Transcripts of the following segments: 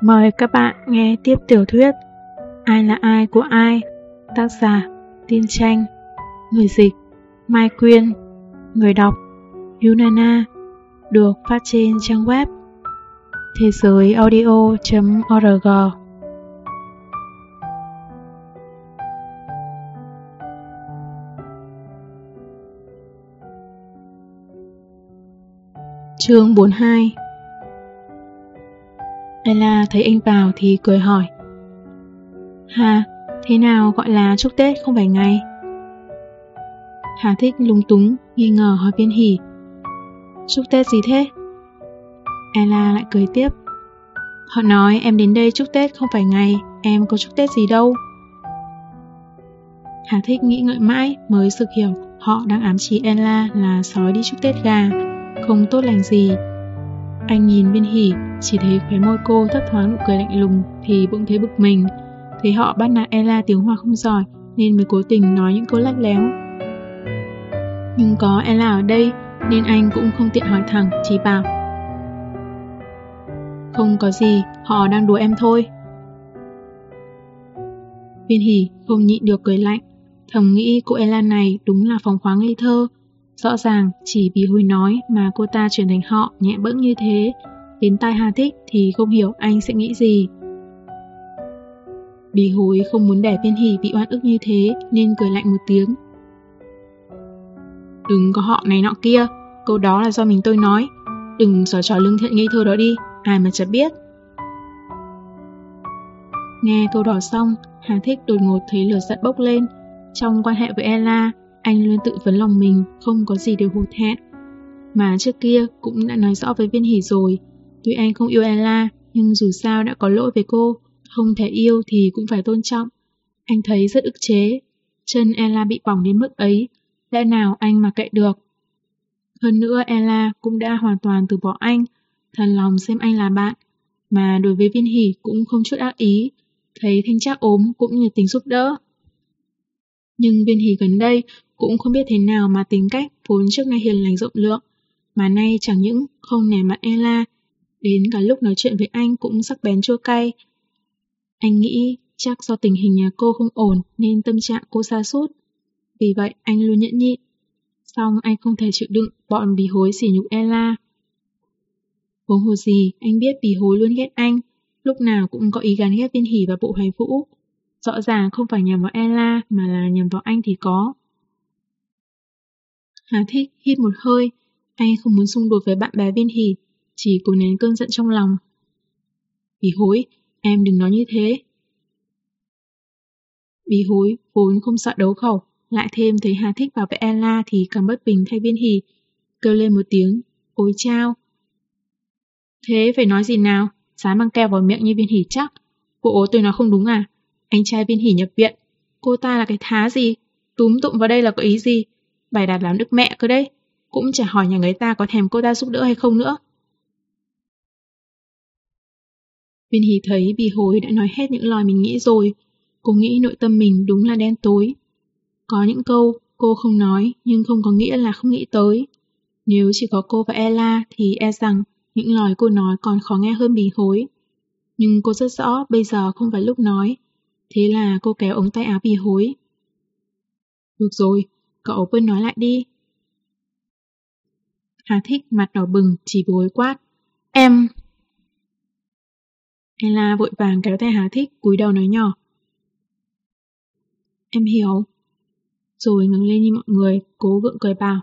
Mời các bạn nghe tiếp tiểu thuyết Ai là ai của ai, tác giả Tiên Tranh, người dịch Mai Quyên, người đọc Yunana, được phát trên trang web thế giới audio.org. Chương 42. Ella thấy anh vào thì cười hỏi: Hà, thế nào gọi là chúc Tết không phải ngày? Hà Thích lúng túng, nghi ngờ hỏi Viên Hỷ: Chúc Tết gì thế? Ella lại cười tiếp: Họ nói em đến đây chúc Tết không phải ngày, em có chúc Tết gì đâu. Hà Thích nghĩ ngợi mãi mới sực hiểu họ đang ám chỉ Ella là sói đi chúc Tết gà, không tốt lành gì. Anh nhìn Viên Hỷ, chỉ thấy khóe môi cô thấp thoáng nụ cười lạnh lùng thì bỗng thấy bực mình. Thấy họ bắt nạt Ella tiếng Hoa không giỏi nên mới cố tình nói những câu lắt léo. Nhưng có Ella ở đây nên anh cũng không tiện hỏi thẳng, chỉ bảo: Không có gì, họ đang đùa em thôi. Viên Hỷ không nhịn được cười lạnh, thầm nghĩ cô Ella này đúng là phóng khoáng ngây thơ. Rõ ràng chỉ vì Hối nói mà cô ta chuyển thành họ nhẹ bẫng như thế. Đến tai Hà Thích thì không hiểu anh sẽ nghĩ gì. Bì Hối không muốn để Viên Hỷ bị oan ức như thế nên cười lạnh một tiếng: Đừng có họ này nọ kia, câu đó là do mình tôi nói. Đừng giở trò lương thiện ngây thơ đó đi, ai mà chả biết. Nghe câu đó xong, Hà Thích đột ngột thấy lửa giận bốc lên. Trong quan hệ với Ella, anh luôn tự vấn lòng mình không có gì để hổ thẹn. Mà trước kia cũng đã nói rõ với Viên Hỷ rồi, tuy anh không yêu Ella, nhưng dù sao đã có lỗi với cô, không thể yêu thì cũng phải tôn trọng. Anh thấy rất ức chế, chân Ella bị bỏng đến mức ấy, lẽ nào anh mà kệ được. Hơn nữa Ella cũng đã hoàn toàn từ bỏ anh, thật lòng xem anh là bạn, mà đối với Viên Hỷ cũng không chút ác ý, thấy Thanh Trác ốm cũng nhiệt tình giúp đỡ. Nhưng Viên Hỷ gần đây cũng không biết thế nào mà tính cách vốn trước nay hiền lành rộng lượng, mà nay chẳng những không nể mặt Ella, đến cả lúc nói chuyện với anh cũng sắc bén chua cay. Anh nghĩ chắc do tình hình nhà cô không ổn nên tâm trạng cô sa sút, vì vậy anh luôn nhẫn nhịn. Song anh không thể chịu đựng bọn Bì Hối sỉ nhục Ella. Huống hồ gì anh biết Bì Hối luôn ghét anh, lúc nào cũng có ý gán ghét Viên Hỷ và Bộ Hoài Vũ. Rõ ràng không phải nhằm vào Ella mà là nhằm vào anh thì có. Hà Thích hít một hơi, anh không muốn xung đột với bạn bè Viên Hỷ, chỉ cố nén cơn giận trong lòng. Bì Hối, em đừng nói như thế. Bì Hối vốn không sợ đấu khẩu, lại thêm thấy Hà Thích vào với Ella thì càng bất bình thay Viên Hỷ, kêu lên một tiếng: Ôi chao! Thế phải nói gì nào? Dám mang keo vào miệng như Viên Hỷ chắc. Bộ tôi nói không đúng à? Anh trai Viên Hỷ nhập viện, cô ta là cái thá gì? Túm tụm vào đây là có ý gì? Bài đạt làm đức mẹ cơ đấy. Cũng chả hỏi nhà người ta có thèm cô ta giúp đỡ hay không nữa. Viên Hỷ thấy Bì Hối đã nói hết những lời mình nghĩ rồi. Cô nghĩ nội tâm mình đúng là đen tối. Có những câu cô không nói nhưng không có nghĩa là không nghĩ tới. Nếu chỉ có cô và Ella thì e rằng những lời cô nói còn khó nghe hơn Bì Hối. Nhưng cô rất rõ bây giờ không phải lúc nói. Thế là cô kéo ống tay áo Bì Hối. Được rồi, cậu quên nói lại đi. Hà Thích mặt đỏ bừng chỉ Bì Hối quát: Em! Ella vội vàng kéo tay Hà Thích cúi đầu nói nhỏ: Em hiểu. Rồi ngẩng lên như mọi người, cố gượng cười bảo: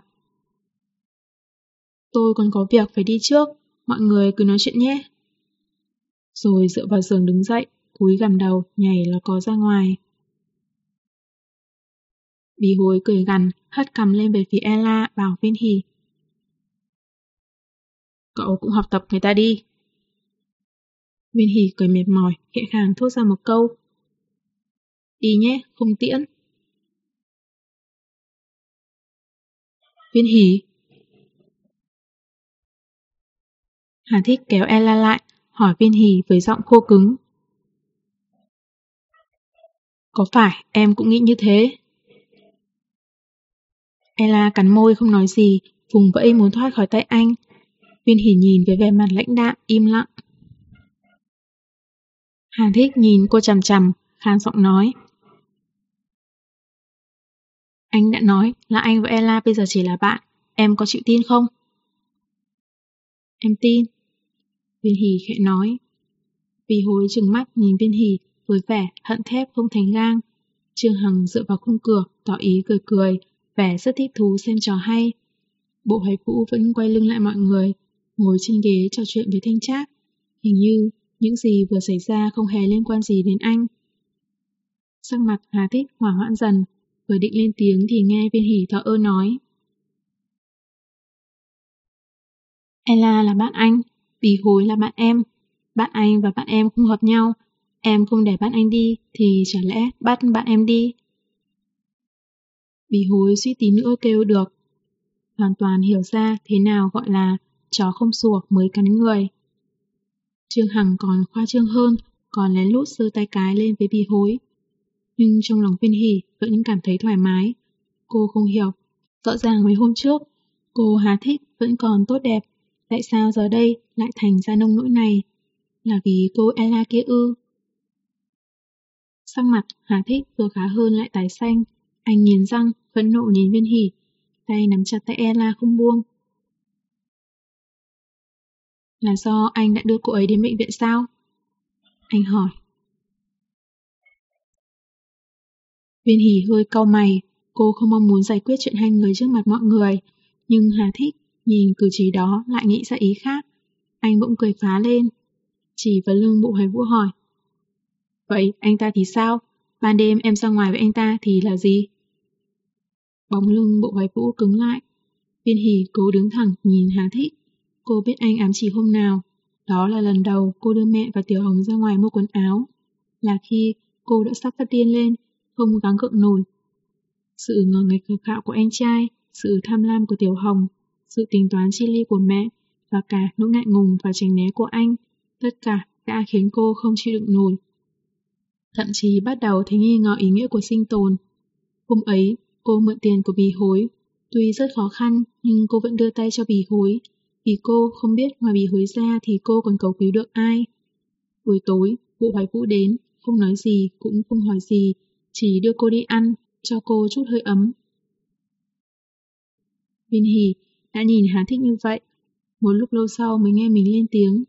Tôi còn có việc phải đi trước, mọi người cứ nói chuyện nhé. Rồi dựa vào giường đứng dậy, cúi gằm đầu, nhảy ló có ra ngoài. Bì Hối cười gằn, hất cằm lên về phía Ella, bảo Viên Hỷ: Cậu cũng học tập người ta đi. Viên Hỷ cười mệt mỏi, khẽ khàng thốt ra một câu: Đi nhé, không tiễn. Viên Hỷ! Hà Thích kéo Ella lại, hỏi Viên Hỷ với giọng khô cứng: Có phải em cũng nghĩ như thế? Ella cắn môi không nói gì, vùng vẫy muốn thoát khỏi tay anh. Viên Hỷ nhìn với vẻ mặt lãnh đạm, im lặng. Hà Thích nhìn cô chằm chằm, khan giọng nói. Anh đã nói là anh và Ella bây giờ chỉ là bạn, em có chịu tin không? Em tin. Viên Hỷ khẽ nói. Vì Hối trừng mắt nhìn Viên Hỷ với vẻ hận thép không thành gang. Trương Hằng dựa vào khung cửa, tỏ ý cười cười, vẻ rất thích thú xem trò hay. Bộ Hoài Vũ vẫn quay lưng lại mọi người, ngồi trên ghế trò chuyện với Thanh Trác. Hình như những gì vừa xảy ra không hề liên quan gì đến anh. Sắc mặt Hà Thích hỏa hoãn dần, vừa định lên tiếng thì nghe Viên Hỷ thở ơ nói. Ella là bạn anh, Bì Hối là bạn em. Bạn anh và bạn em không hợp nhau. Em không để bạn anh đi thì chả lẽ bắt bạn em đi? Bì Hối suýt tí nữa kêu được. Hoàn toàn hiểu ra thế nào gọi là chó không sủa mới cắn người. Trương Hằng còn khoa trương hơn, còn lén lút giơ tay cái lên với Bì Hối. Nhưng trong lòng Viên Hỷ vẫn cảm thấy thoải mái. Cô không hiểu, rõ ràng mấy hôm trước, cô Hà Thích vẫn còn tốt đẹp. Tại sao giờ đây lại thành ra nông nỗi này? Là vì cô Ella kia ư? Sắc mặt Hà Thích vừa khá hơn lại tái xanh. Anh nghiến răng, phẫn nộ nhìn Viên Hỷ, tay nắm chặt tay Ella không buông. Là do anh đã đưa cô ấy đến bệnh viện sao? Anh hỏi. Viên Hỷ hơi cau mày, cô không mong muốn giải quyết chuyện hai người trước mặt mọi người, nhưng Hà Thích nhìn cử chỉ đó lại nghĩ ra ý khác. Anh bỗng cười phá lên, chỉ vào lưng Bộ Hoài Vũ hỏi. Vậy anh ta thì sao? Ban đêm em ra ngoài với anh ta thì là gì? Bóng lưng Bộ Hoài Vũ cứng lại. Viên Hỷ cố đứng thẳng nhìn Hà Thích. Cô biết anh ám chỉ hôm nào. Đó là lần đầu cô đưa mẹ và Tiểu Hồng ra ngoài mua quần áo. Là khi cô đã sắp phát điên lên, không gắng gượng nổi. Sự ngờ nghệch khờ khạo của anh trai, sự tham lam của Tiểu Hồng, sự tính toán chi ly của mẹ và cả nỗi ngại ngùng và tránh né của anh, tất cả đã khiến cô không chịu đựng nổi. Thậm chí bắt đầu thấy nghi ngờ ý nghĩa của sinh tồn. Hôm ấy, cô mượn tiền của Bì Hối. Tuy rất khó khăn, nhưng cô vẫn đưa tay cho Bì Hối. Vì cô không biết ngoài Bì Hối ra thì cô còn cầu cứu được ai. Buổi tối, Bộ Hoài Vũ đến, không nói gì, cũng không hỏi gì, chỉ đưa cô đi ăn, cho cô chút hơi ấm. Viên Hỷ đã nhìn Hà Thích như vậy. Một lúc lâu sau mới nghe mình lên tiếng.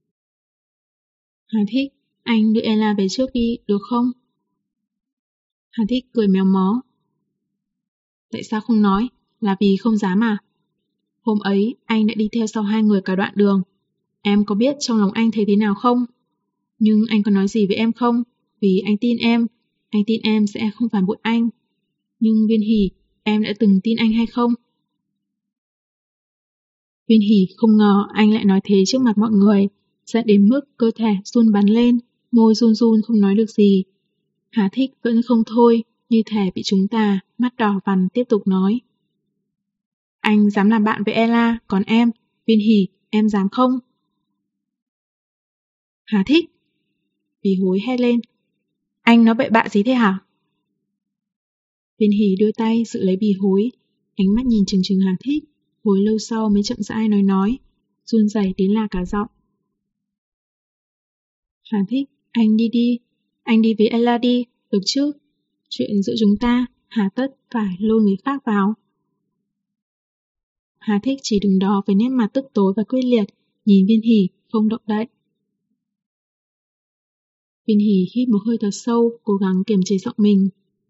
Hà Thích, anh đưa Ella về trước đi, được không? Hà Thích cười méo mó. Tại sao không nói? Là vì không dám à? Hôm ấy, anh đã đi theo sau hai người cả đoạn đường. Em có biết trong lòng anh thấy thế nào không? Nhưng anh có nói gì với em không? Vì anh tin em sẽ không phản bội anh. Nhưng Viên Hỷ, em đã từng tin anh hay không? Viên Hỷ không ngờ anh lại nói thế trước mặt mọi người, dẫn đến mức cơ thể run bắn lên, môi run run không nói được gì. Hà Thích vẫn không thôi, như thể bị chúng ta, mắt đỏ vằn tiếp tục nói. Anh dám làm bạn với Ella, còn em, Viên Hỷ, em dám không? Hà Thích! Bì Hối hét lên. Anh nói bậy bạ gì thế hả? Viên Hỷ đưa tay giữ lấy Bì Hối, ánh mắt nhìn chừng chừng Hà Thích, hồi lâu sau mới chậm rãi nói, run rẩy đến là cả giọng. Hà Thích, anh đi đi, anh đi với Ella đi, được chứ? Chuyện giữa chúng ta, hà tất phải lôi người khác vào. Hà Thích chỉ đứng đó với nét mặt tức tối và quyết liệt, nhìn Viên Hỷ không động đậy. Viên Hỷ hít một hơi thật sâu, cố gắng kiềm chế giọng mình.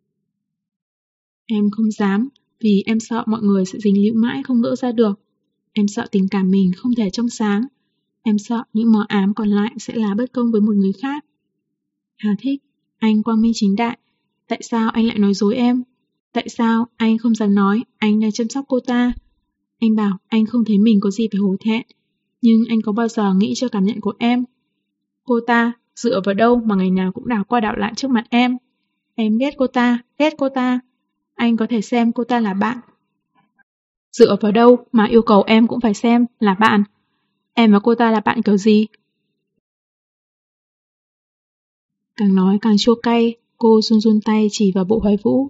Em không dám, vì em sợ mọi người sẽ dính líu mãi không gỡ ra được. Em sợ tình cảm mình không thể trong sáng. Em sợ những mờ ám còn lại sẽ là bất công với một người khác. Hà Thích, anh quang minh chính đại. Tại sao anh lại nói dối em? Tại sao anh không dám nói anh đang chăm sóc cô ta? Anh bảo anh không thấy mình có gì phải hổ thẹn. Nhưng anh có bao giờ nghĩ cho cảm nhận của em? Cô ta dựa vào đâu mà ngày nào cũng đảo qua đảo lại trước mặt em? Em ghét cô ta. Anh có thể xem cô ta là bạn. Dựa vào đâu mà yêu cầu em cũng phải xem là bạn? Em và cô ta là bạn kiểu gì? Càng nói càng chua cay, cô run run tay chỉ vào Bộ Hoài Vũ.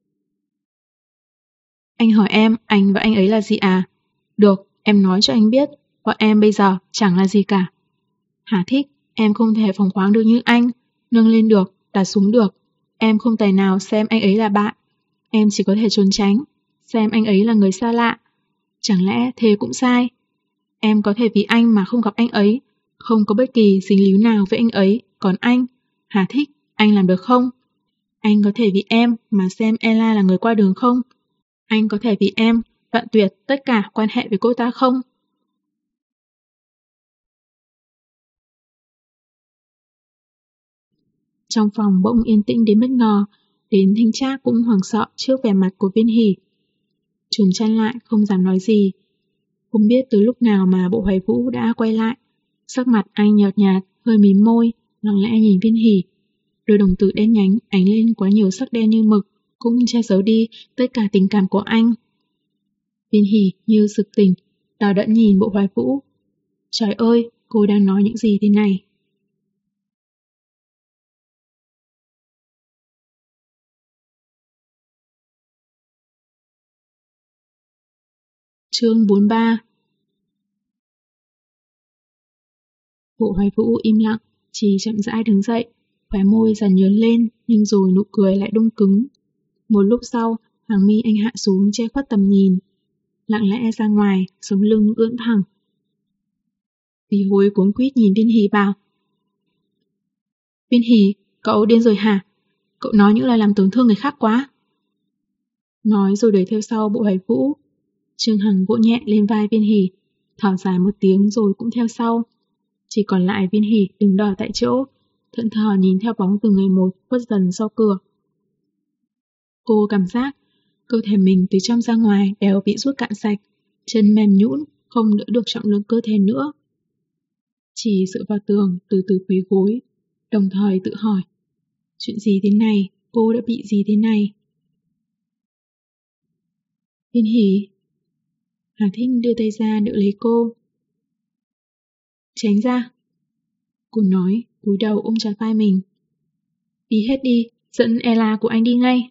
Anh hỏi em, anh và anh ấy là gì à? Được, em nói cho anh biết, bọn em bây giờ chẳng là gì cả. Hà Thích, em không thể phóng khoáng được như anh. nâng lên được, đặt xuống được. Em không tài nào xem anh ấy là bạn. Em chỉ có thể trốn tránh, xem anh ấy là người xa lạ. Chẳng lẽ thế cũng sai? Em có thể vì anh mà không gặp anh ấy, không có bất kỳ dính líu nào với anh ấy. Còn anh, Hà Thích, anh làm được không? Anh có thể vì em mà xem Ella là người qua đường không? Anh có thể vì em đoạn tuyệt tất cả quan hệ với cô ta không? Trong phòng bỗng yên tĩnh đến bất ngờ, đến Thanh Trác cũng hoảng sợ trước vẻ mặt của Viên Hỷ. Trùm chăn lại không dám nói gì. Không biết từ lúc nào mà Bộ Hoài Vũ đã quay lại. Sắc mặt anh nhợt nhạt, hơi mím môi, lặng lẽ nhìn Viên Hỷ. Đôi đồng tử đen nhánh ánh lên quá nhiều sắc đen như mực, cũng che giấu đi tất cả tình cảm của anh. Viên Hỷ như sực tỉnh, đờ đẫn nhìn Bộ Hoài Vũ. Trời ơi, cô đang nói những gì thế này? Chương 43. Bộ Hoài Vũ im lặng, chỉ chậm rãi đứng dậy, khóe môi dần nhớn lên, nhưng rồi nụ cười lại đông cứng. Một lúc sau, hàng mi anh hạ xuống che khuất tầm nhìn, lặng lẽ ra ngoài, sống lưng ưỡn thẳng. Vì hối cuống quýt nhìn Viên Hỷ bảo: Viên Hỷ, cậu điên rồi hả? Cậu nói những lời làm tổn thương người khác quá. Nói rồi đuổi theo sau Bộ Hoài Vũ. Trương Hằng vỗ nhẹ lên vai Viên Hỷ, thở dài một tiếng rồi cũng theo sau. Chỉ còn lại Viên Hỷ đứng đờ tại chỗ, thẫn thờ nhìn theo bóng từng người một khuất dần sau cửa. Cô cảm giác cơ thể mình từ trong ra ngoài đều bị rút cạn sạch, chân mềm nhũn, không đỡ được trọng lượng cơ thể nữa. Chỉ dựa vào tường từ từ quỳ gối, đồng thời tự hỏi, chuyện gì thế này, cô đã bị gì thế này? Viên Hỷ. Hà Thích đưa tay ra đỡ lấy cô. Tránh ra. Cô nói, cúi đầu ôm chặt vai mình. Đi hết đi, dẫn Ella của anh đi ngay.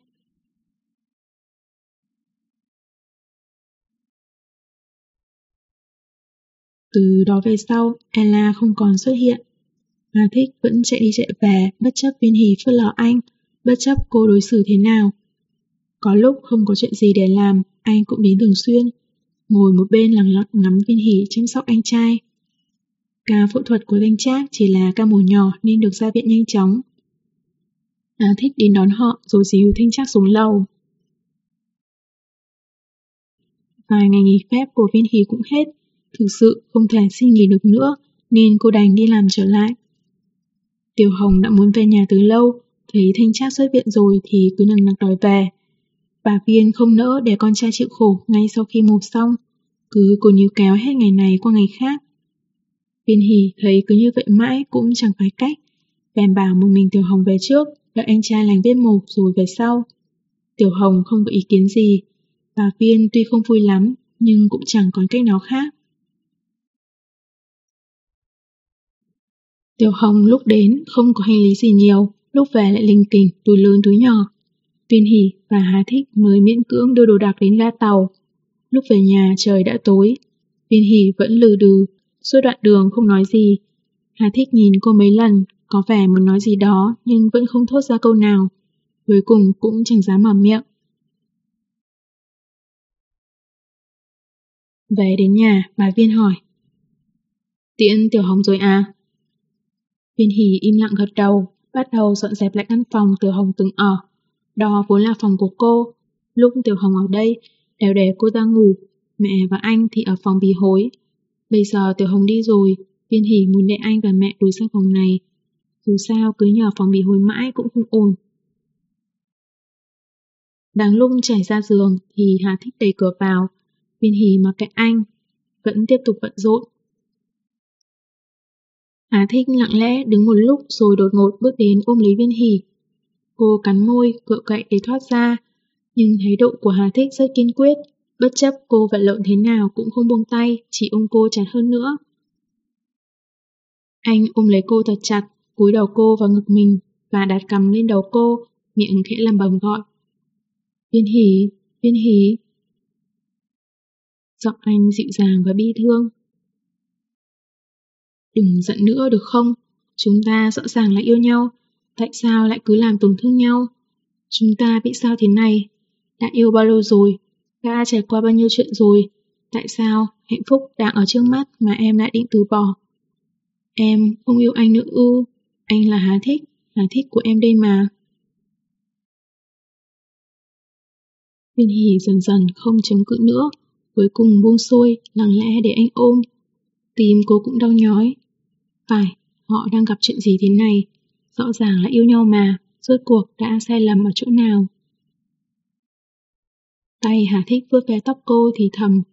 Từ đó về sau, Ella không còn xuất hiện. Hà Thích vẫn chạy đi chạy về, bất chấp Viên Hỷ phớt lờ anh, bất chấp cô đối xử thế nào. Có lúc không có chuyện gì để làm, anh cũng đến thường xuyên, ngồi một bên lặng lặng ngắm Viên Hỷ chăm sóc anh trai. Ca phẫu thuật của Thanh Trác chỉ là ca mổ nhỏ nên được ra viện nhanh chóng. Hà Thích đến đón họ rồi dìu Thanh Trác xuống lầu. Vài ngày nghỉ phép của Viên Hỷ cũng hết, thực sự không thể xin nghỉ được nữa nên cô đành đi làm trở lại. Tiểu Hồng đã muốn về nhà từ lâu, thấy Thanh Trác xuất viện rồi thì cứ nằng nặc đòi về. Bà Viên không nỡ để con trai chịu khổ ngay sau khi mổ xong, cứ cố níu kéo hết ngày này qua ngày khác. Viên Hỷ thấy cứ như vậy mãi cũng chẳng phải cách, bèn bảo một mình Tiểu Hồng về trước, đợi anh trai lành vết mổ rồi về sau. Tiểu Hồng không có ý kiến gì, bà Viên tuy không vui lắm nhưng cũng chẳng còn cách nào khác. Tiểu Hồng lúc đến không có hành lý gì nhiều, lúc về lại lình kình túi lớn túi nhỏ. Viên Hỷ và Hà Thích mới miễn cưỡng đưa đồ đạc đến ga tàu. Lúc về nhà trời đã tối, Viên Hỷ vẫn lừ đừ, suốt đoạn đường không nói gì. Hà Thích nhìn cô mấy lần, có vẻ muốn nói gì đó nhưng vẫn không thốt ra câu nào. Cuối cùng cũng chẳng dám mở miệng. Về đến nhà, bà Viên hỏi. Tiễn Tiểu Hồng rồi à? Viên Hỷ im lặng gật đầu, bắt đầu dọn dẹp lại căn phòng Tiểu Hồng từng ở. Đó vốn là phòng của cô. Lúc Tiểu Hồng ở đây, đều để cô ta ngủ, mẹ và anh thì ở phòng bì hối. Bây giờ Tiểu Hồng đi rồi, Viên Hỷ muốn để anh và mẹ đuổi sang phòng này. Dù sao cứ nhờ phòng bì hối mãi cũng không ổn. Đang lúc trải ra giường thì Hà Thích đẩy cửa vào. Viên Hỷ mặc kệ anh, vẫn tiếp tục bận rộn. Hà Thích lặng lẽ đứng một lúc rồi đột ngột bước đến ôm lấy Viên Hỷ. Cô cắn môi, cựa cậy để thoát ra, nhưng thái độ của Hà Thích rất kiên quyết, bất chấp cô vật lộn thế nào cũng không buông tay, chỉ ôm cô chặt hơn nữa. Anh ôm lấy cô thật chặt, cúi đầu cô vào ngực mình và đặt cằm lên đầu cô, miệng khẽ lẩm bẩm gọi. Viên Hỷ, Viên Hỷ. Giọng anh dịu dàng và bi thương. Đừng giận nữa được không? Chúng ta rõ ràng là yêu nhau. Tại sao lại cứ làm tổn thương nhau? Chúng ta bị sao thế này? Đã yêu bao lâu rồi? Đã trải qua bao nhiêu chuyện rồi? Tại sao hạnh phúc đang ở trước mắt mà em lại định từ bỏ? Em không yêu anh nữa ư? Anh là Hà Thích của em đây mà. Viên Hỷ dần dần không chống cự nữa, cuối cùng buông xuôi, lặng lẽ để anh ôm. Tim cô cũng đau nhói. Phải, họ đang gặp chuyện gì thế này? Rõ ràng là yêu nhau mà, rốt cuộc đã sai lầm ở chỗ nào? Tay Hà Thích vuốt ve tóc cô thì thầm.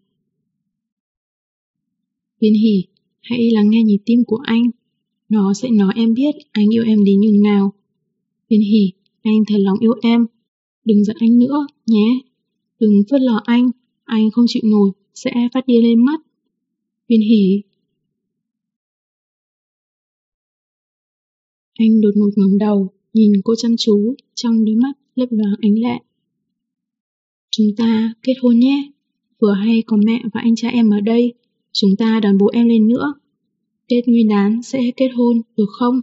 Viên Hỷ, hãy lắng nghe nhịp tim của anh. Nó sẽ nói em biết anh yêu em đến nhường nào. Viên Hỷ, anh thật lòng yêu em. Đừng giận anh nữa, nhé. Đừng phớt lờ anh không chịu nổi, sẽ phát điên lên mất. Viên Hỷ. Anh đột ngột ngẩng đầu, nhìn cô chăm chú, trong đôi mắt lấp loáng ánh lệ. Chúng ta kết hôn nhé. Vừa hay có mẹ và anh trai em ở đây, chúng ta đón bố em lên nữa. Tết Nguyên đán sẽ kết hôn, được không?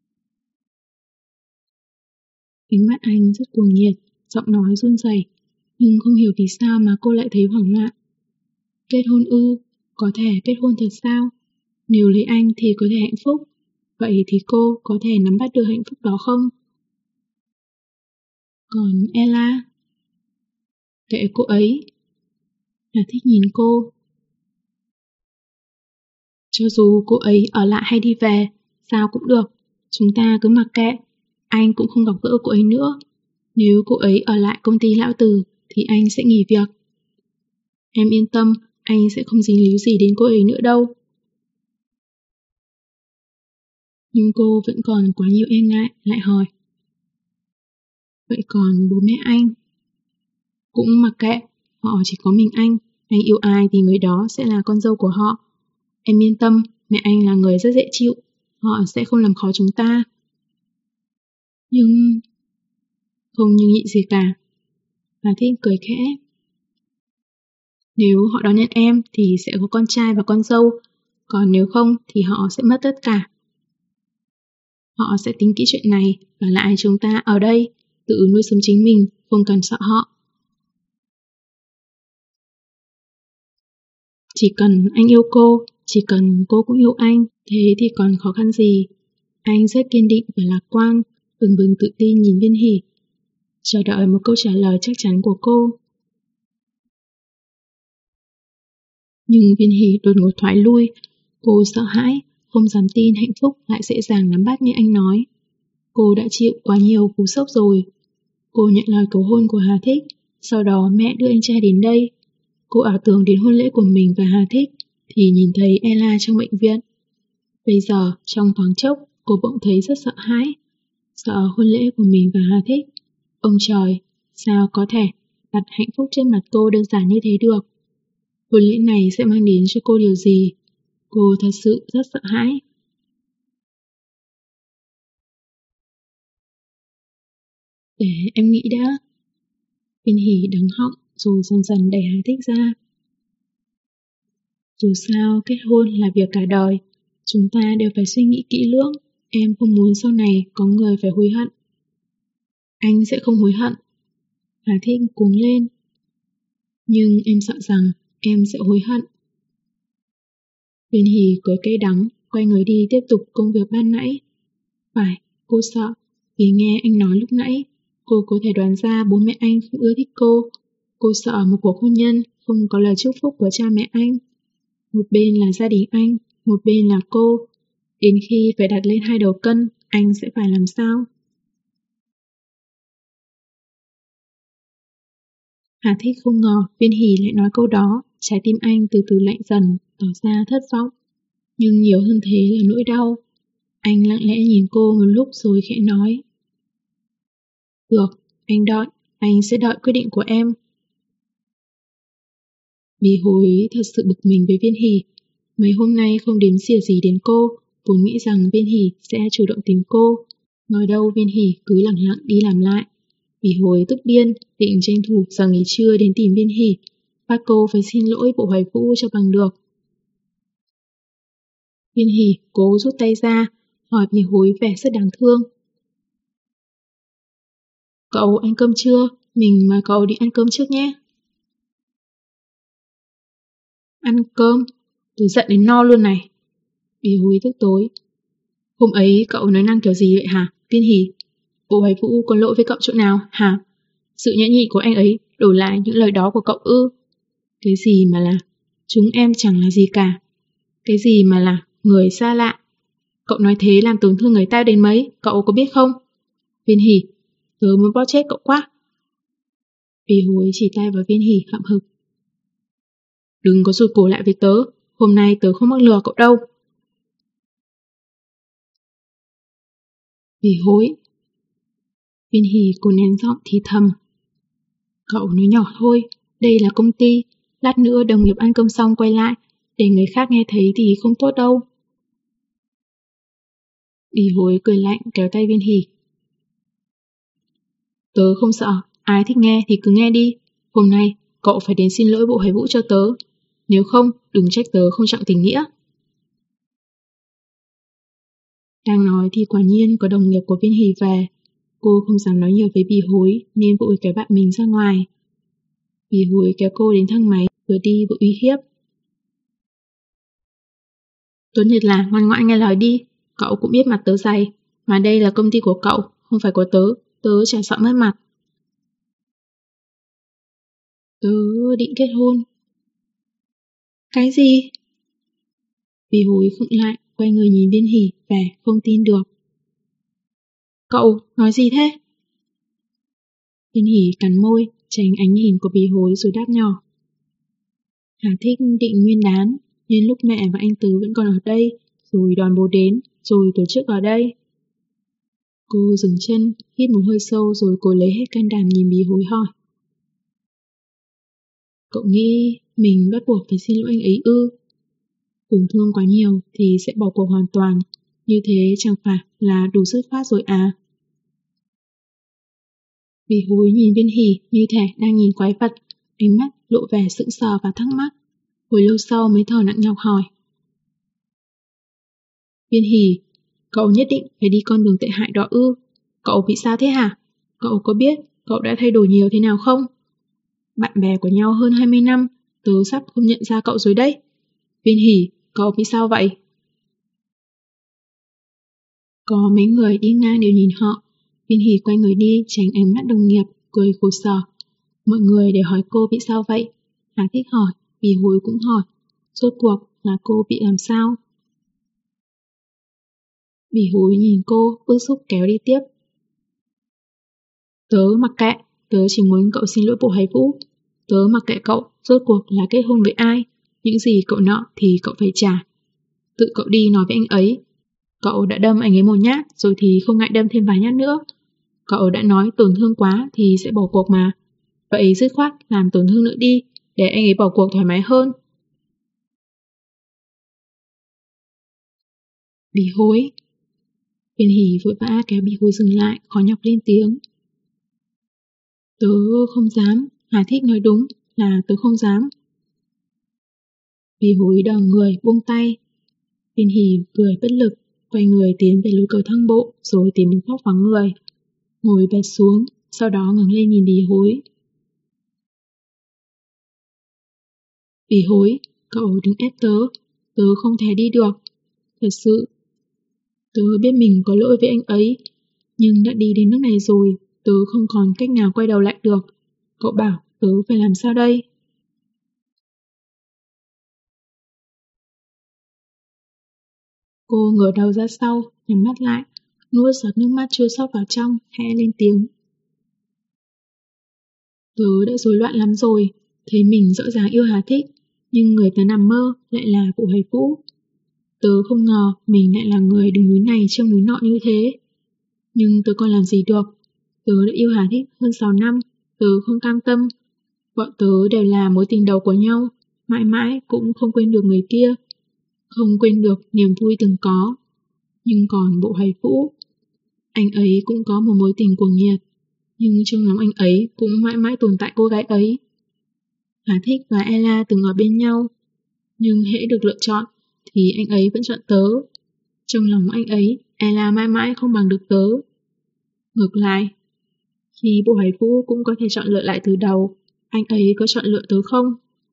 Ánh mắt anh rất cuồng nhiệt, giọng nói run rẩy, nhưng không hiểu vì sao mà cô lại thấy hoảng loạn. Kết hôn ư? Có thể kết hôn thật sao? Nếu lấy anh thì có thể hạnh phúc. Vậy thì cô có thể nắm bắt được hạnh phúc đó không? Còn Ella? Kệ cô ấy. Hà Thích nhìn cô. Cho dù cô ấy ở lại hay đi về, sao cũng được. Chúng ta cứ mặc kệ. Anh cũng không gặp gỡ cô ấy nữa. Nếu cô ấy ở lại công ty lão tử thì anh sẽ nghỉ việc. Em yên tâm, anh sẽ không dính líu gì đến cô ấy nữa đâu. Nhưng cô vẫn còn quá nhiều e ngại, lại hỏi. Vậy còn bố mẹ anh? Cũng mặc kệ, họ chỉ có mình anh yêu ai thì người đó sẽ là con dâu của họ. Em yên tâm, mẹ anh là người rất dễ chịu, họ sẽ không làm khó chúng ta. Nhưng... Không nhưng nhịn gì cả. Hà Thích cười khẽ. Nếu họ đón nhận em thì sẽ có con trai và con dâu, còn nếu không thì họ sẽ mất tất cả. Họ sẽ tính kỹ chuyện này và lại chúng ta ở đây, tự nuôi sống chính mình, không cần sợ họ. Chỉ cần anh yêu cô, chỉ cần cô cũng yêu anh, thế thì còn khó khăn gì. Anh rất kiên định và lạc quan, bừng bừng tự tin nhìn Viên Hỷ, chờ đợi một câu trả lời chắc chắn của cô. Nhưng Viên Hỷ đột ngột thoái lui, cô sợ hãi, không dám tin hạnh phúc lại dễ dàng nắm bắt như anh nói. Cô đã chịu quá nhiều cú sốc rồi. Cô nhận lời cầu hôn của Hà Thích, sau đó mẹ đưa anh trai đến đây. Cô ảo tưởng đến hôn lễ của mình và Hà Thích thì nhìn thấy Ella trong bệnh viện. Bây giờ, trong thoáng chốc, cô bỗng thấy rất sợ hãi. Sợ hôn lễ của mình và Hà Thích. Ông trời, sao có thể đặt hạnh phúc trên mặt cô đơn giản như thế được? Hôn lễ này sẽ mang đến cho cô điều gì? Cô thật sự rất sợ hãi. Để em nghĩ đã. Viên Hỷ đắng họng rồi dần dần đẩy Hà Thích ra. Dù sao kết hôn là việc cả đời, chúng ta đều phải suy nghĩ kỹ lưỡng. Em không muốn sau này có người phải hối hận. Anh sẽ không hối hận. Hà Thích cuống lên. Nhưng em sợ rằng em sẽ hối hận. Viên Hỷ cười cay đắng, quay người đi tiếp tục công việc ban nãy. Phải, cô sợ, vì nghe anh nói lúc nãy, cô có thể đoán ra bố mẹ anh không ưa thích cô. Cô sợ một cuộc hôn nhân không có lời chúc phúc của cha mẹ anh. Một bên là gia đình anh, một bên là cô. Đến khi phải đặt lên hai đầu cân, anh sẽ phải làm sao? Hà Thích không ngờ Viên Hỷ lại nói câu đó, trái tim anh từ từ lạnh dần, tỏ ra thất vọng. Nhưng nhiều hơn thế là nỗi đau. Anh lặng lẽ nhìn cô một lúc rồi khẽ nói. Được, anh đợi, anh sẽ đợi quyết định của em. Bí hối thật sự bực mình với Viên Hỷ. Mấy hôm nay không đếm xỉa gì đến cô, vốn nghĩ rằng Viên Hỷ sẽ chủ động tìm cô. Ngờ đâu Viên Hỷ cứ lẳng lặng đi làm lại. Bí hối tức điên, định tranh thủ giờ nghỉ trưa đến tìm Viên Hỷ, bắt cô phải xin lỗi bộ Hoài Vũ cho bằng được. Viên Hỷ cố rút tay ra, hỏi Bí hối vẻ rất đáng thương. Cậu ăn cơm chưa? Mình mời cậu đi ăn cơm trước nhé. Ăn cơm? Tôi giận đến no luôn này. Bì Húi tức tối. Hôm ấy cậu nói năng kiểu gì vậy hả, Viên Hỷ? Bộ Hoài Vũ có lỗi với cậu chỗ nào, hả? Sự nhẫn nhịn của anh ấy đổi lại những lời đó của cậu ư? Cái gì mà là chúng em chẳng là gì cả. Cái gì mà là người xa lạ. Cậu nói thế làm tổn thương người ta đến mấy, cậu có biết không? Viên Hỷ, tớ muốn bóp chết cậu quá. Bì Húi chỉ tay vào Viên Hỷ hậm hực. Đừng có rụt cổ lại với tớ, hôm nay tớ không mắc lừa cậu đâu. Bì Húi. Viên Hỷ cố nén giọng thì thầm. Cậu nói nhỏ thôi, đây là công ty, lát nữa đồng nghiệp ăn cơm xong quay lại, để người khác nghe thấy thì không tốt đâu. Bì Húi cười lạnh kéo tay Viên Hỷ. Tớ không sợ, ai thích nghe thì cứ nghe đi. Hôm nay cậu phải đến xin lỗi Bộ Hoài Vũ cho tớ. Nếu không, đừng trách tớ không trọng tình nghĩa. Đang nói thì quả nhiên có đồng nghiệp của Viên Hỷ về. Cô không dám nói nhiều với Bì Húi nên vội kéo bạn mình ra ngoài. Bì Húi kéo cô đến thang máy, vừa đi vừa uy hiếp. Tốt nhất là ngoan ngoãn nghe lời đi. Cậu cũng biết mặt tớ dày, mà đây là công ty của cậu, không phải của tớ. Tớ chẳng sợ mất mặt. Tớ định kết hôn. Cái gì? Bì Húi khựng lại, quay người nhìn Viên Hỷ, vẻ không tin được. Cậu nói gì thế? Viên Hỷ cắn môi, tránh ánh nhìn của Bì Húi rồi đáp nhỏ. Hà Thích định nguyên đán, nên lúc mẹ và anh Tứ vẫn còn ở đây, rồi đón bố đến, rồi tổ chức ở đây. Cô dừng chân, hít một hơi sâu rồi cô lấy hết can đảm nhìn Bì Húi hỏi. Cậu nghĩ mình bắt buộc phải xin lỗi anh ấy ư? Tổn thương quá nhiều thì sẽ bỏ cuộc hoàn toàn, như thế chẳng phải là đủ dứt khoát rồi à? Bì Húi nhìn Viên Hỷ như thể đang nhìn quái vật, ánh mắt lộ vẻ sững sờ và thắc mắc. Hồi lâu sau mới thở nặng nhọc hỏi. Viên Hỷ, cậu nhất định phải đi con đường tệ hại đó ư? Cậu bị sao thế hả? Cậu có biết cậu đã thay đổi nhiều thế nào không? Bạn bè của nhau hơn 20 năm, tớ sắp không nhận ra cậu rồi đấy. Viên Hỷ, cậu bị sao vậy? Có mấy người đi ngang đều nhìn họ. Viên Hỷ quay người đi tránh ánh mắt đồng nghiệp, cười khổ sở. Mọi người đều hỏi cô bị sao vậy? Hà Thích hỏi, Bì Húi cũng hỏi. Rốt cuộc là cô bị làm sao? Bì Húi nhìn cô, bức xúc kéo đi tiếp. Tớ mặc kệ, tớ chỉ muốn cậu xin lỗi Bộ Hoài Vũ. Tớ mặc kệ cậu, rốt cuộc là kết hôn với ai. Những gì cậu nợ thì cậu phải trả. Tự cậu đi nói với anh ấy. Cậu đã đâm anh ấy một nhát, rồi thì không ngại đâm thêm vài nhát nữa. Cậu đã nói tổn thương quá thì sẽ bỏ cuộc mà. Vậy dứt khoát làm tổn thương nữa đi, để anh ấy bỏ cuộc thoải mái hơn. Bì Húi. Viên Hỷ vội vã kéo Bì Húi dừng lại, khó nhọc lên tiếng. Tớ không dám, Hà Thích nói đúng là tớ không dám. Bì Húi đờ người buông tay. Viên Hỷ cười bất lực, quay người tiến về lối cầu thang bộ rồi tìm một góc vắng người. Ngồi bệt xuống, sau đó ngẩng lên nhìn Bì Húi. Bì Húi, cậu đừng ép tớ, tớ không thể đi được. Thật sự, tớ biết mình có lỗi với anh ấy, nhưng đã đi đến nước này rồi, tớ không còn cách nào quay đầu lại được. Cậu bảo tớ phải làm sao đây? Cô ngửa đầu ra sau, nhắm mắt lại, nuốt giọt nước mắt chua xót vào trong, khẽ lên tiếng. Tớ đã rối loạn lắm rồi, thấy mình rõ ràng yêu Hà Thích, nhưng người tớ nằm mơ lại là Bộ Hoài Vũ. Tớ không ngờ mình lại là người đứng núi này trông núi nọ như thế. Nhưng tớ còn làm gì được? Tớ đã yêu Hà Thích hơn 6 năm, tớ không cam tâm. Bọn tớ đều là mối tình đầu của nhau, mãi mãi cũng không quên được người kia. Không quên được niềm vui từng có. Nhưng còn Bộ Hoài Vũ, anh ấy cũng có một mối tình cuồng nhiệt, nhưng trong lòng anh ấy cũng mãi mãi tồn tại cô gái ấy. Hà Thích và Ella từng ở bên nhau, nhưng hễ được lựa chọn thì anh ấy vẫn chọn tớ. Trong lòng anh ấy, Ella mãi mãi không bằng được tớ. Ngược lại, Khi Bộ Hải Vũ cũng có thể chọn lựa lại từ đầu, anh ấy có chọn lựa tớ không?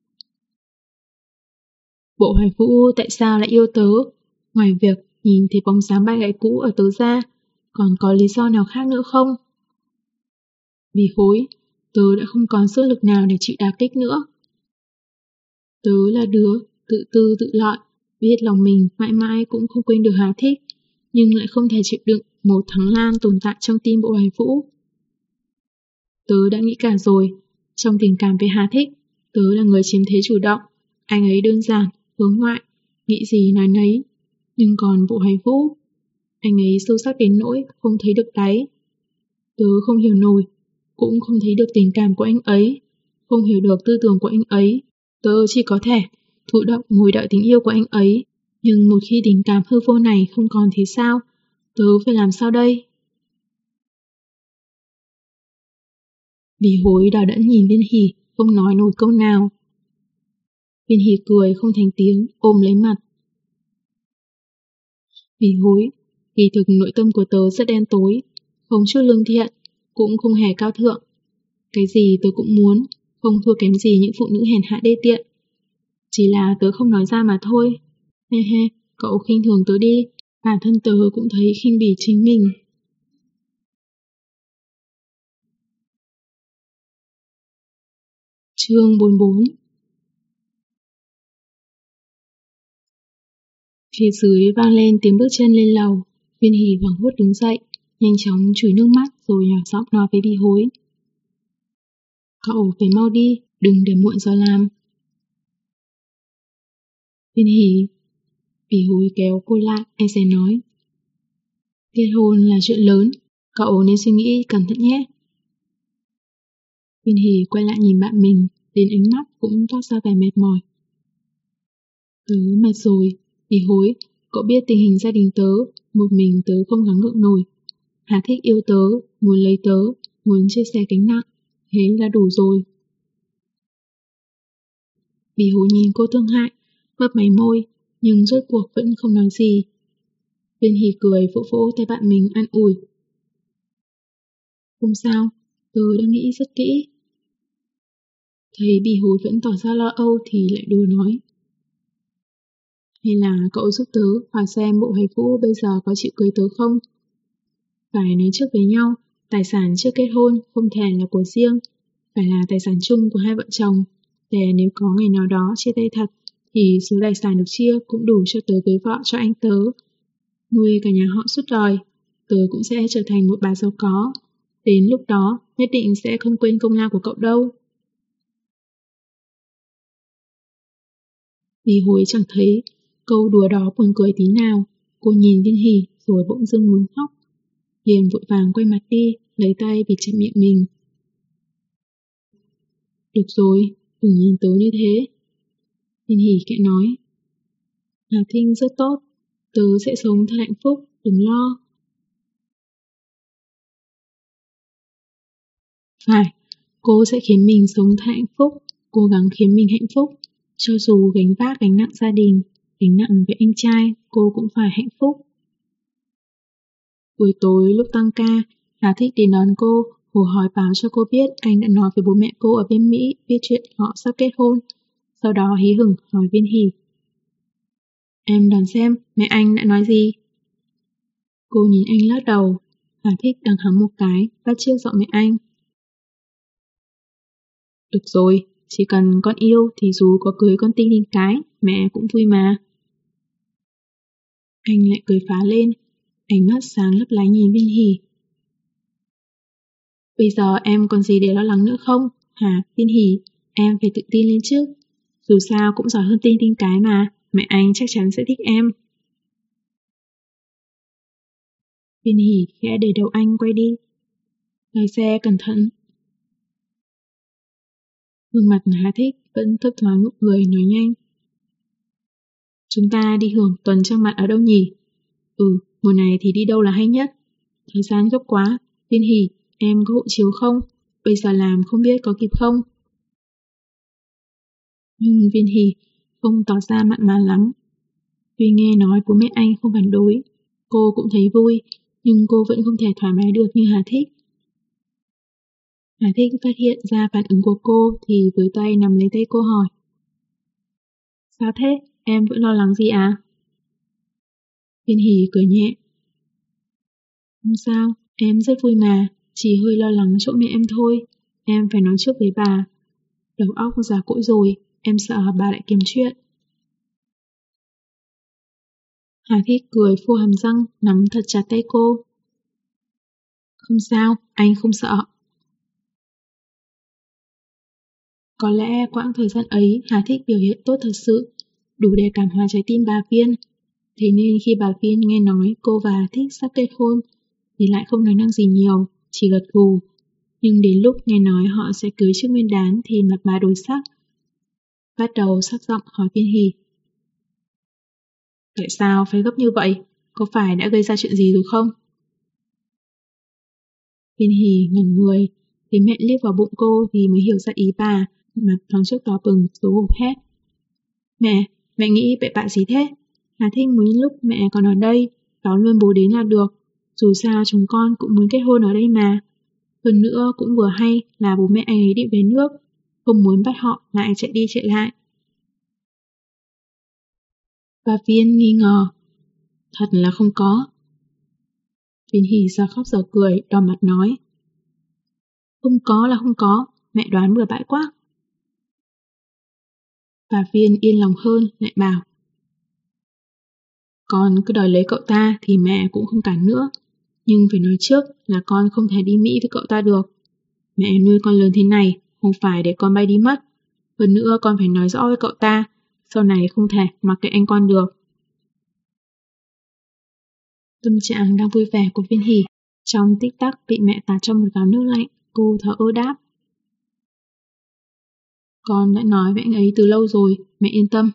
Bộ Hải Vũ tại sao lại yêu tớ? Ngoài việc nhìn thấy bóng dáng ba gái cũ ở tớ ra, còn có lý do nào khác nữa không? Vì hối, tớ đã không còn sức lực nào để chịu đả kích nữa. Tớ là đứa tự tư tự lợi, biết lòng mình mãi mãi cũng không quên được Hà Thích, nhưng lại không thể chịu đựng một Thắng Lan tồn tại trong tim Bộ Hải Vũ. Tớ đã nghĩ cả rồi, trong tình cảm với Hà Thích, tớ là người chiếm thế chủ động, anh ấy đơn giản, hướng ngoại, nghĩ gì nói nấy. Nhưng còn Bộ Hải Vũ, anh ấy sâu sắc đến nỗi không thấy được đáy. Tớ không hiểu nổi, cũng không thấy được tình cảm của anh ấy, không hiểu được tư tưởng của anh ấy. Tớ chỉ có thể thụ động ngồi đợi tình yêu của anh ấy. Nhưng một khi tình cảm hư vô này không còn thì sao? Tớ phải làm sao đây? Vì hối đờ đẫn nhìn Viên Hỷ, không nói nổi câu nào. Viên Hỷ cười không thành tiếng, ôm lấy mặt. Vì hối, kỳ thực nội tâm của tớ rất đen tối, không chút lương thiện, cũng không hề cao thượng. Cái gì tớ cũng muốn, không thua kém gì những phụ nữ hèn hạ đê tiện. Chỉ là tớ không nói ra mà thôi. He he, cậu khinh thường tớ đi, bản thân tớ cũng thấy khinh bỉ chính mình. Chương 44. Phía dưới vang lên tiếng bước chân lên lầu. Viên Hỷ hoảng hốt đứng dậy, nhanh chóng chùi nước mắt rồi nhỏ giọng nói với Bỉ Hối. Cậu phải mau đi, đừng để muộn giờ làm. Viên Hỷ. Bỉ Hối kéo cô lại, anh sẽ nói. Kết hôn là chuyện lớn, cậu nên suy nghĩ cẩn thận nhé. Viên Hỷ quay lại nhìn bạn mình, đến ánh mắt cũng toát ra vẻ mệt mỏi. Tớ mệt rồi, Bỉ Hối, cậu biết tình hình gia đình tớ, một mình tớ không gắng gượng nổi. Hà Thích yêu tớ, muốn lấy tớ, muốn chia sẻ gánh nặng, thế là đủ rồi. Bỉ Hối nhìn cô thương hại, mấp máy môi, nhưng rốt cuộc vẫn không nói gì. Viên Hỷ cười vỗ vỗ tay bạn mình an ủi. Không sao, tớ đã nghĩ rất kỹ. Thấy Bỉ Hối vẫn tỏ ra lo âu thì lại đùa nói. Hay là cậu giúp tớ hỏi xem Bộ Hải Vũ bây giờ có chịu cưới tớ không? Phải nói trước với nhau, tài sản trước kết hôn không thể là của riêng, phải là tài sản chung của hai vợ chồng, để nếu có ngày nào đó chia tay thật, thì số tài sản được chia cũng đủ cho tớ cưới vợ cho anh tớ. Nuôi cả nhà họ suốt đời, tớ cũng sẽ trở thành một bà giàu có. Đến lúc đó, nhất định sẽ không quên công lao của cậu đâu. Vì hối chẳng thấy câu đùa đó buồn cười tí nào, cô nhìn Viên Hỷ rồi bỗng dưng muốn khóc. Liền vội vàng quay mặt đi, lấy tay bịt chặt miệng mình. Được rồi, đừng nhìn tớ như thế. Viên Hỷ khẽ nói. Hà Thinh rất tốt, tớ sẽ sống thật hạnh phúc, đừng lo. Phải, cô sẽ khiến mình sống thật hạnh phúc, cố gắng khiến mình hạnh phúc. Cho dù gánh vác gánh nặng gia đình, gánh nặng với anh trai, cô cũng phải hạnh phúc. Buổi tối lúc tăng ca, Hà Thích đến đón cô, hồ hỏi báo cho cô biết anh đã nói với bố mẹ cô ở bên Mỹ biết chuyện họ sắp kết hôn. Sau đó hí hửng hỏi Viên Hỷ. Em đoán xem mẹ anh đã nói gì? Cô nhìn anh lắc đầu. Hà Thích đằng hắng một cái, bắt chước giọng mẹ anh. Được rồi, chỉ cần con yêu thì dù có cưới con tinh linh cái, mẹ cũng vui mà. Anh lại cười phá lên, ánh mắt sáng lấp lánh nhìn Viên Hỷ. Bây giờ em còn gì để lo lắng nữa không? Hả, Viên Hỷ, em phải tự tin lên chứ. Dù sao cũng giỏi hơn tinh tinh cái mà, mẹ anh chắc chắn sẽ thích em. Viên Hỷ khẽ để đầu anh quay đi. Lái xe cẩn thận. Gương mặt Hà Thích vẫn thấp thoáng nụ cười nói nhanh. Chúng ta đi hưởng tuần trăng mật ở đâu nhỉ? Mùa này thì đi đâu là hay nhất? Thời gian gấp quá. Viên Hỷ, em có hộ chiếu không? Bây giờ làm không biết có kịp không? Nhưng Viên Hỷ không tỏ ra mặn mà lắm. Tuy nghe nói bố mẹ anh không phản đối, cô cũng thấy vui, nhưng cô vẫn không thể thoải mái được như Hà Thích. Hà Thích phát hiện ra phản ứng của cô thì với tay nắm lấy tay cô hỏi. Sao thế? Em vẫn lo lắng gì à? Viên Hỷ cười nhẹ. Không sao, em rất vui mà, chỉ hơi lo lắng chỗ mẹ em thôi. Em phải nói trước với bà. Đầu óc già cỗi rồi, em sợ bà lại kiếm chuyện. Hà Thích cười phô hàm răng, nắm thật chặt tay cô. Không sao, anh không sợ. Có lẽ quãng thời gian ấy Hà Thích biểu hiện tốt thật sự, đủ để cảm hóa trái tim bà Viên. Thế nên khi bà Viên nghe nói cô và Hà Thích sắp kết hôn, thì lại không nói năng gì nhiều, chỉ gật gù. Nhưng đến lúc nghe nói họ sẽ cưới trước Nguyên đán thì mặt bà đổi sắc. Bắt đầu sắc giọng hỏi Viên Hỷ. Tại sao phải gấp như vậy? Có phải đã gây ra chuyện gì rồi không? Viên Hỷ ngẩn người, thấy mẹ liếc vào bụng cô thì mới hiểu ra ý bà, mặt thoáng chốc đỏ bừng, xấu hổ hét. Mẹ nghĩ bậy bạ gì thế? Hà Thích muốn lúc mẹ còn ở đây, đón luôn bố đến là được. Dù sao chúng con cũng muốn kết hôn ở đây mà. Hơn nữa cũng vừa hay là bố mẹ anh ấy định về nước, không muốn bắt họ lại chạy đi chạy lại. Bà Viên nghi ngờ. Thật là không có. Viên Hỷ giờ khóc giờ cười, đỏ mặt nói. Không có là không có, mẹ đoán bừa bãi quá. Bà Viên yên lòng hơn, lại bảo. Con cứ đòi lấy cậu ta thì mẹ cũng không cản nữa. Nhưng phải nói trước là con không thể đi Mỹ với cậu ta được. Mẹ nuôi con lớn thế này, không phải để con bay đi mất. Hơn nữa con phải nói rõ với cậu ta, sau này không thể mặc kệ anh con được. Tâm trạng đang vui vẻ của Viên Hỷ, trong tích tắc bị mẹ tạt cho một gáo nước lạnh, cô thở ơ đáp. Con đã nói với anh ấy từ lâu rồi, mẹ yên tâm.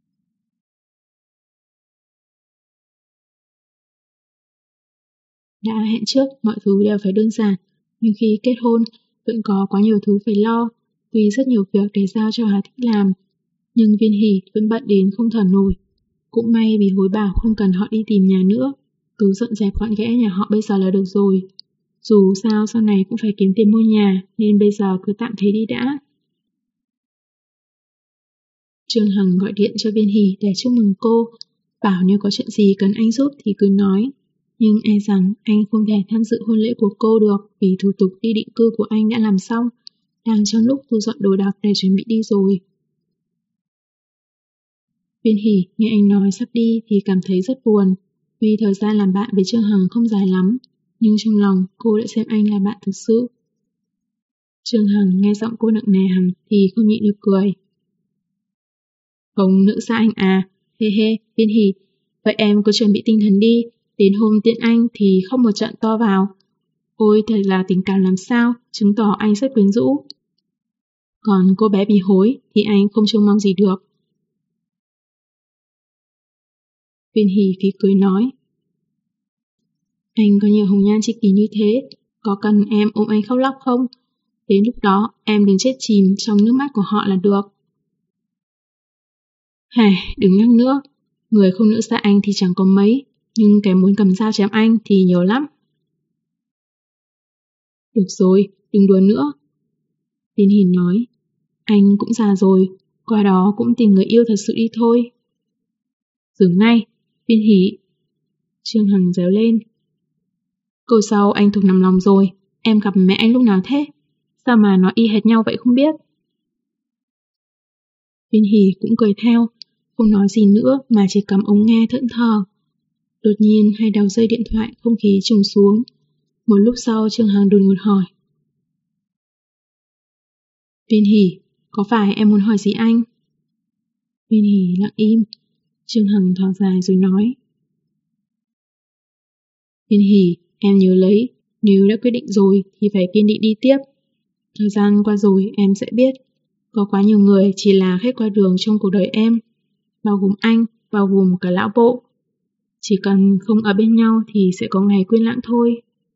Đã hẹn trước, mọi thứ đều phải đơn giản, nhưng khi kết hôn, vẫn có quá nhiều thứ phải lo. Tuy rất nhiều việc để giao cho Hà Thích làm, nhưng Viên Hỷ vẫn bận đến không thở nổi. Cũng may vì hối bảo không cần họ đi tìm nhà nữa, cứ dọn dẹp gọn ghẽ nhà họ bây giờ là được rồi. Dù sao sau này cũng phải kiếm tiền mua nhà, nên bây giờ cứ tạm thế đi đã. Trương Hằng gọi điện cho Viên Hỷ để chúc mừng cô, bảo nếu có chuyện gì cần anh giúp thì cứ nói. Nhưng e rằng anh không thể tham dự hôn lễ của cô được vì thủ tục đi định cư của anh đã làm xong, đang trong lúc thu dọn đồ đạc để chuẩn bị đi rồi. Viên Hỷ nghe anh nói sắp đi thì cảm thấy rất buồn, vì thời gian làm bạn với Trương Hằng không dài lắm, nhưng trong lòng cô đã xem anh là bạn thực sự. Trương Hằng nghe giọng cô nặng nề hẳn thì không nhịn được cười. Không nữ xa anh à, hê hê, Viên Hỷ, vậy em cứ chuẩn bị tinh thần đi, đến hôm tiễn anh thì không một trận to vào. Ôi thật là tình cảm làm sao, chứng tỏ anh rất quyến rũ. Còn cô bé bị hối thì anh không trông mong gì được. Viên Hỷ phì cười nói. Anh có nhiều hồng nhan tri kỷ như thế, có cần em ôm anh khóc lóc không? Đến lúc đó em đừng chết chìm trong nước mắt của họ là được. Hài, đừng nhắc nữa, người không nữ xa anh thì chẳng có mấy, nhưng kẻ muốn cầm dao chém anh thì nhiều lắm. Được rồi, đừng đùa nữa. Viên Hỷ nói, anh cũng già rồi, qua đó cũng tìm người yêu thật sự đi thôi. Dừng ngay, Viên Hỷ. Trương Hằng réo lên. Câu sau anh thuộc nằm lòng rồi, em gặp mẹ anh lúc nào thế? Sao mà nói y hệt nhau vậy không biết? Viên Hỷ cũng cười theo, không nói gì nữa mà chỉ cắm ống nghe thẫn thờ. Đột nhiên hai đầu dây điện thoại không khí trùng xuống. Một lúc sau Trương Hằng đột ngột hỏi. Viên Hỷ, có phải em muốn hỏi gì anh? Viên Hỷ lặng im. Trương Hằng thở dài rồi nói. Viên Hỷ, em nhớ lấy, nếu đã quyết định rồi thì phải kiên định đi tiếp. Thời gian qua rồi em sẽ biết, có quá nhiều người chỉ là khách qua đường trong cuộc đời em, bao gồm anh, bao gồm cả lão bộ. Chỉ cần không ở bên nhau thì sẽ có ngày quên lãng thôi.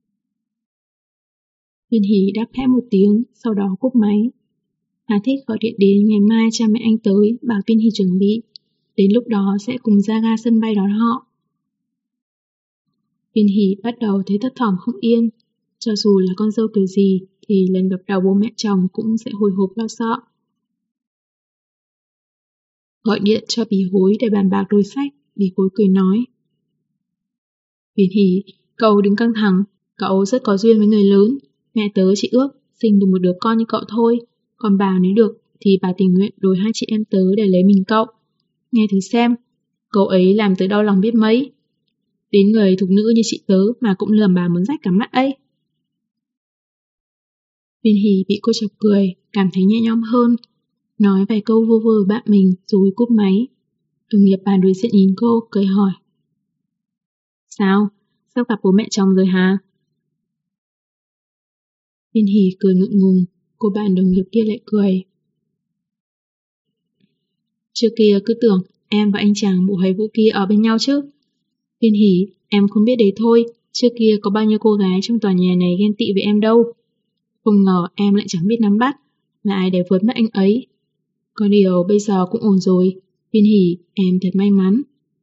Viên Hỷ đáp khẽ một tiếng, sau đó cúp máy. Hà Thích gọi điện đến ngày mai cha mẹ anh tới, bảo Viên Hỷ chuẩn bị. Đến lúc đó sẽ cùng ra ga sân bay đón họ. Viên Hỷ bắt đầu thấy thấp thỏm không yên. Cho dù là con dâu kiểu gì thì lần gặp đầu bố mẹ chồng cũng sẽ hồi hộp lo sợ. Gọi điện cho Bí Hối để bàn bạc đối sách, Bí Hối cười nói. Viên Hỷ, cậu đừng căng thẳng, cậu rất có duyên với người lớn, mẹ tớ chỉ ước sinh được một đứa con như cậu thôi, còn bà nếu được thì bà tình nguyện đổi hai chị em tớ để lấy mình cậu. Nghe thử xem, cậu ấy làm tớ đau lòng biết mấy. Đến người thục nữ như chị tớ mà cũng lườm bà muốn rách cả mắt ấy. Viên Hỷ bị cô chọc cười, cảm thấy nhẹ nhõm hơn, nói vài câu vô vơ với bạn mình rồi cúp máy. Đồng nghiệp bàn đối diện nhìn cô, cười hỏi. Sao? Sắp gặp bố mẹ chồng rồi hả? Viên Hỷ cười ngượng ngùng, cô bạn đồng nghiệp kia lại cười. Trước kia cứ tưởng em và anh chàng bộ hầy vũ kia ở bên nhau chứ. Viên Hỷ, em không biết đấy thôi, trước kia có bao nhiêu cô gái trong tòa nhà này ghen tị với em đâu. Không ngờ em lại chẳng biết nắm bắt, lại để vượt mất anh ấy. Có điều bây giờ cũng ổn rồi, Viên Hỷ, em thật may mắn.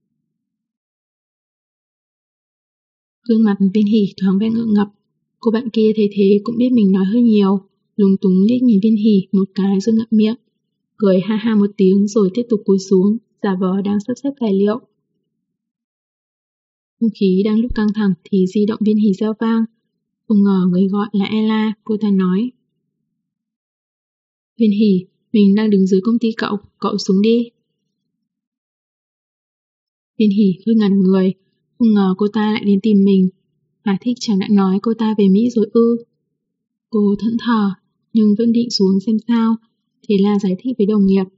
Gương mặt Viên Hỷ thoáng vẻ ngượng ngập, cô bạn kia thấy thế cũng biết mình nói hơi nhiều, lúng túng liếc nhìn Viên Hỷ một cái rồi ngậm miệng, cười ha ha một tiếng rồi tiếp tục cúi xuống, giả vờ đang sắp xếp tài liệu. Không khí đang lúc căng thẳng thì di động Viên Hỷ reo vang. Không ngờ người gọi là Ella, cô ta nói. Viên Hỷ, mình đang đứng dưới công ty cậu xuống đi. Viên Hỷ hơi ngẩn người, không ngờ cô ta lại đến tìm mình. Hà Thích chẳng đã nói cô ta về Mỹ rồi ư. Cô thẫn thờ, nhưng vẫn định xuống xem sao, thế là giải thích với đồng nghiệp.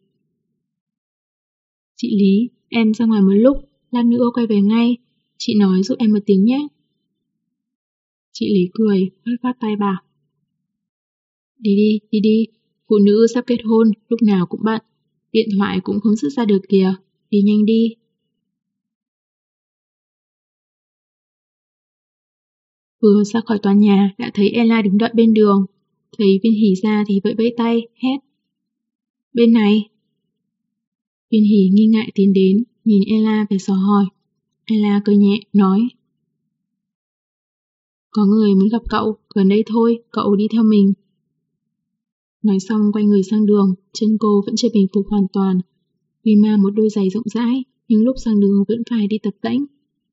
Chị Lý, em ra ngoài một lúc, lát nữa quay về ngay, chị nói giúp em một tiếng nhé. Chị Lý cười, phát tay bảo. Đi đi, phụ nữ sắp kết hôn, lúc nào cũng bận, điện thoại cũng không xuất ra được kìa, đi nhanh đi. Vừa ra khỏi tòa nhà đã thấy Ella đứng đợi bên đường, thấy Viên Hỷ ra thì vẫy vẫy tay, hét. Bên này. Viên Hỷ nghi ngại tiến đến, nhìn Ella về dò hỏi. Ella cười nhẹ, nói. Có người muốn gặp cậu, gần đây thôi, cậu đi theo mình. Nói xong quay người sang đường, chân cô vẫn chưa bình phục hoàn toàn. Vì mang một đôi giày rộng rãi, nhưng lúc sang đường vẫn phải đi tập tễnh.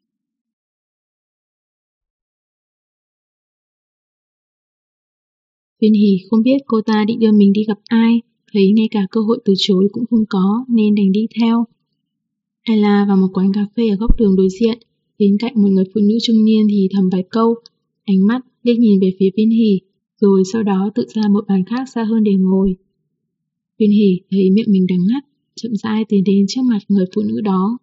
Viên Hỷ không biết cô ta định đưa mình đi gặp ai, thấy ngay cả cơ hội từ chối cũng không có nên đành đi theo. Ella vào một quán cà phê ở góc đường đối diện, đến cạnh một người phụ nữ trung niên thì thầm vài câu, ánh mắt liếc nhìn về phía Viên Hỷ, rồi sau đó tự ra một bàn khác xa hơn để ngồi. Viên Hỷ thấy miệng mình đắng ngắt, chậm rãi tiến đến trước mặt người phụ nữ đó.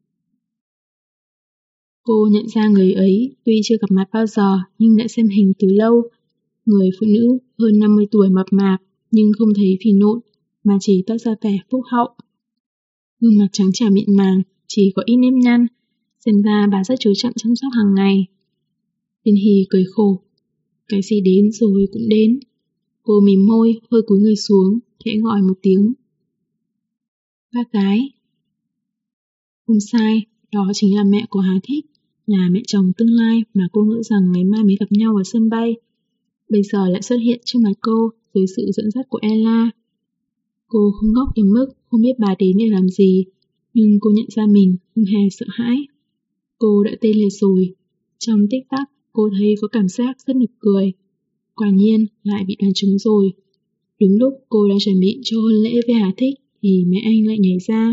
Cô nhận ra người ấy tuy chưa gặp mặt bao giờ nhưng đã xem hình từ lâu. Người phụ nữ hơn 50 tuổi mập mạp nhưng không thấy phì nộn mà chỉ toát ra vẻ phúc hậu. Gương mặt trắng trẻo mịn màng, chỉ có ít nếp nhăn, xem ra bà rất chú trọng chăm sóc hàng ngày. Viên Hỷ cười khổ, cái gì đến rồi cũng đến. Cô mím môi, hơi cúi người xuống, khẽ gọi một tiếng. Bác gái. Không sai, đó chính là mẹ của Hà Thích, là mẹ chồng tương lai mà cô nghĩ rằng ngày mai mới gặp nhau ở sân bay. Bây giờ lại xuất hiện trước mặt cô dưới sự dẫn dắt của Ella. Cô không ngốc đến mức không biết bà đến để làm gì, nhưng cô nhận ra mình không hề sợ hãi. Cô đã tê liệt rồi. Trong tích tắc, cô thấy có cảm giác rất nực cười. Quả nhiên lại bị đoán trúng rồi. Đúng lúc cô đang chuẩn bị cho hôn lễ với Hà Thích thì mẹ anh lại nhảy ra.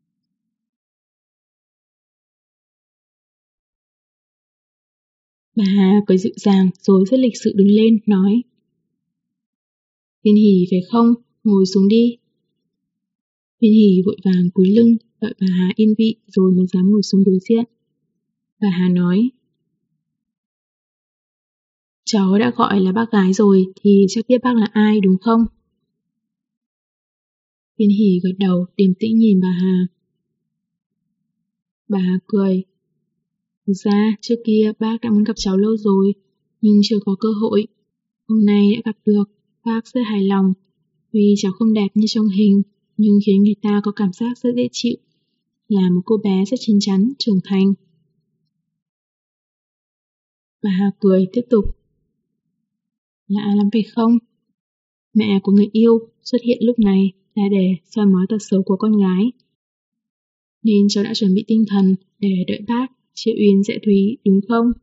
Bà Hà cười dịu dàng rồi rất lịch sự đứng lên, nói. Viên Hỷ phải không? Ngồi xuống đi. Viên Hỷ vội vàng cúi lưng, đợi bà Hà yên vị rồi mới dám ngồi xuống đối diện. Bà Hà nói. Cháu đã gọi là bác gái rồi thì chắc biết bác là ai đúng không? Viên Hỷ gật đầu điềm tĩnh nhìn bà Hà. Bà Hà cười. Thực ra trước kia bác đã muốn gặp cháu lâu rồi, nhưng chưa có cơ hội. Hôm nay đã gặp được, bác rất hài lòng. Tuy cháu không đẹp như trong hình, nhưng khiến người ta có cảm giác rất dễ chịu. Là một cô bé rất chín chắn, trưởng thành. Bà Hà cười tiếp tục. Lạ lắm phải không? Mẹ của người yêu xuất hiện lúc này là để soi mói tật xấu của con gái. Nên cháu đã chuẩn bị tinh thần để đợi bác, chị Uyên sẽ Thúy, đúng không?